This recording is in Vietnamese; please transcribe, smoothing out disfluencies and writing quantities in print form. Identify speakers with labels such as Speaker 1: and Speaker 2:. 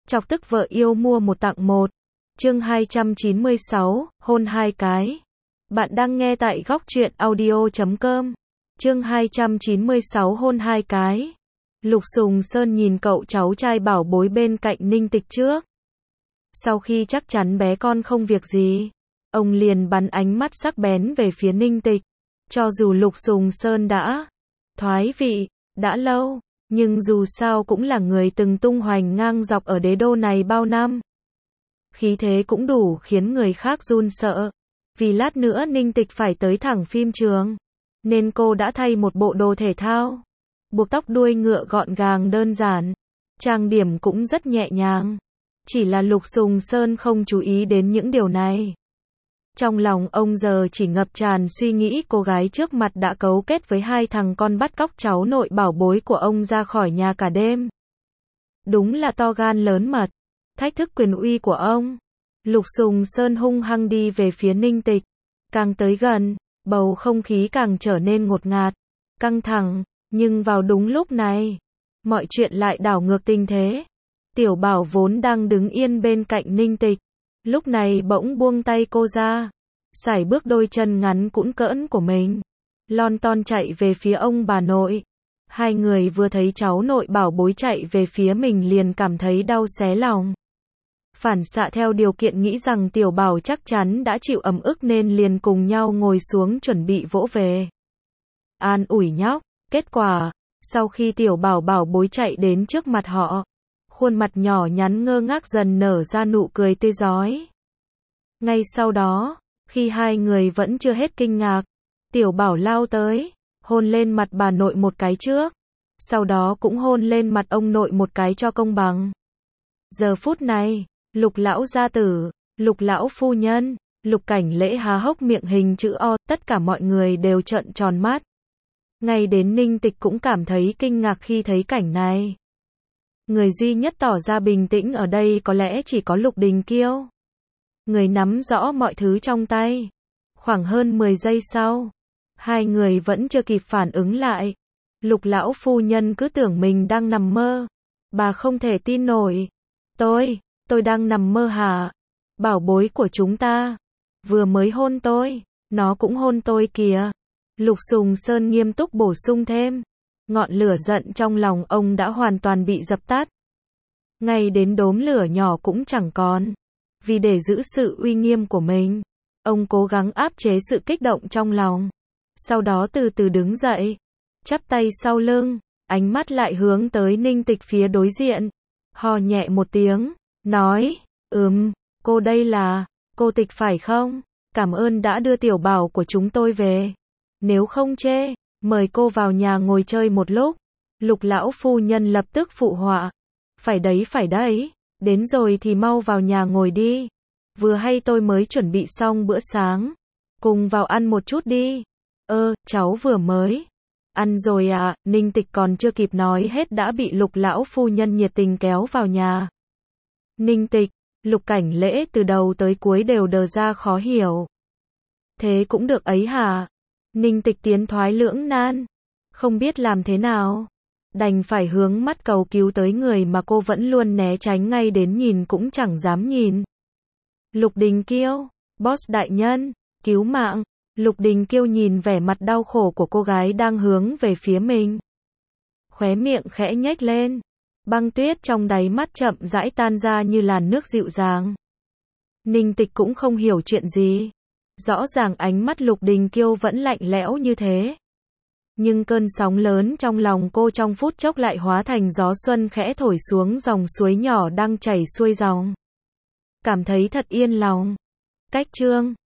Speaker 1: Chọc tức vợ yêu mua một tặng một. Chương 296, hôn hai cái. Bạn đang nghe tại góc truyện audio.com. Chương 296 hôn hai cái. Lục Sùng Sơn nhìn cậu cháu trai bảo bối bên cạnh Ninh Tịch trước. Sau khi chắc chắn bé con không việc gì, ông liền bắn ánh mắt sắc bén về phía Ninh Tịch. Cho dù Lục Sùng Sơn đã thoái vị, đã lâu, nhưng dù sao cũng là người từng tung hoành ngang dọc ở đế đô này bao năm. Khí thế cũng đủ khiến người khác run sợ. Vì lát nữa Ninh Tịch phải tới thẳng phim trường, nên cô đã thay một bộ đồ thể thao, buộc tóc đuôi ngựa gọn gàng đơn giản, trang điểm cũng rất nhẹ nhàng. Chỉ là Lục Sùng Sơn không chú ý đến những điều này. Trong lòng ông giờ chỉ ngập tràn suy nghĩ cô gái trước mặt đã cấu kết với hai thằng con bắt cóc cháu nội bảo bối của ông ra khỏi nhà cả đêm. Đúng là to gan lớn mật, thách thức quyền uy của ông. Lục Sùng Sơn hung hăng đi về phía Ninh Tịch. Càng tới gần, bầu không khí càng trở nên ngột ngạt, căng thẳng, nhưng vào đúng lúc này, mọi chuyện lại đảo ngược tình thế. Tiểu Bảo vốn đang đứng yên bên cạnh Ninh Tịch, lúc này bỗng buông tay cô ra, sải bước đôi chân ngắn cũn cỡn của mình, lon ton chạy về phía ông bà nội. Hai người vừa thấy cháu nội bảo bối chạy về phía mình liền cảm thấy đau xé lòng. Phản xạ theo điều kiện nghĩ rằng Tiểu Bảo chắc chắn đã chịu ấm ức nên liền cùng nhau ngồi xuống chuẩn bị vỗ về, an ủi nhóc. Kết quả, sau khi Tiểu Bảo bảo bối chạy đến trước mặt họ, khuôn mặt nhỏ nhắn ngơ ngác dần nở ra nụ cười tươi rói. Ngay sau đó, khi hai người vẫn chưa hết kinh ngạc, Tiểu Bảo lao tới, hôn lên mặt bà nội một cái trước, sau đó cũng hôn lên mặt ông nội một cái cho công bằng. Giờ phút này, Lục lão gia tử, Lục lão phu nhân, Lục Cảnh Lễ há hốc miệng hình chữ O, tất cả mọi người đều trợn tròn mắt. Ngay đến Ninh Tịch cũng cảm thấy kinh ngạc khi thấy cảnh này. Người duy nhất tỏ ra bình tĩnh ở đây có lẽ chỉ có Lục Đình Kiêu. Người nắm rõ mọi thứ trong tay. Khoảng hơn 10 giây sau, hai người vẫn chưa kịp phản ứng lại. Lục lão phu nhân cứ tưởng mình đang nằm mơ. Bà không thể tin nổi. Tôi đang nằm mơ hả? Bảo bối của chúng ta vừa mới hôn tôi, nó cũng hôn tôi kìa. Lục Sùng Sơn nghiêm túc bổ sung thêm. Ngọn lửa giận trong lòng ông đã hoàn toàn bị dập tắt. Ngay đến đốm lửa nhỏ cũng chẳng còn. Vì để giữ sự uy nghiêm của mình, ông cố gắng áp chế sự kích động trong lòng. Sau đó từ từ đứng dậy, chắp tay sau lưng, ánh mắt lại hướng tới Ninh Tịch phía đối diện. Hò nhẹ một tiếng, nói, cô đây là, cô Tịch phải không? Cảm ơn đã đưa Tiểu Bảo của chúng tôi về. Nếu không chê, mời cô vào nhà ngồi chơi một lúc. Lục lão phu nhân lập tức phụ họa. Phải đấy, đến rồi thì mau vào nhà ngồi đi. Vừa hay tôi mới chuẩn bị xong bữa sáng. Cùng vào ăn một chút đi. Cháu vừa mới ăn rồi ạ. Ninh Tịch còn chưa kịp nói hết đã bị Lục lão phu nhân nhiệt tình kéo vào nhà. Ninh Tịch, Lục Cảnh Lễ từ đầu tới cuối đều đờ ra khó hiểu. Thế cũng được ấy hả? Ninh Tịch tiến thoái lưỡng nan, không biết làm thế nào, đành phải hướng mắt cầu cứu tới người mà cô vẫn luôn né tránh, ngay đến nhìn cũng chẳng dám nhìn. Lục Đình Kiêu, boss đại nhân, cứu mạng. Lục Đình Kiêu nhìn vẻ mặt đau khổ của cô gái đang hướng về phía mình, khóe miệng khẽ nhếch lên, băng tuyết trong đáy mắt chậm rãi tan ra như làn nước dịu dàng. Ninh Tịch cũng không hiểu chuyện gì. Rõ ràng ánh mắt Lục Đình Kiêu vẫn lạnh lẽo như thế. Nhưng cơn sóng lớn trong lòng cô trong phút chốc lại hóa thành gió xuân khẽ thổi xuống dòng suối nhỏ đang chảy xuôi dòng. Cảm thấy thật yên lòng. Cách chương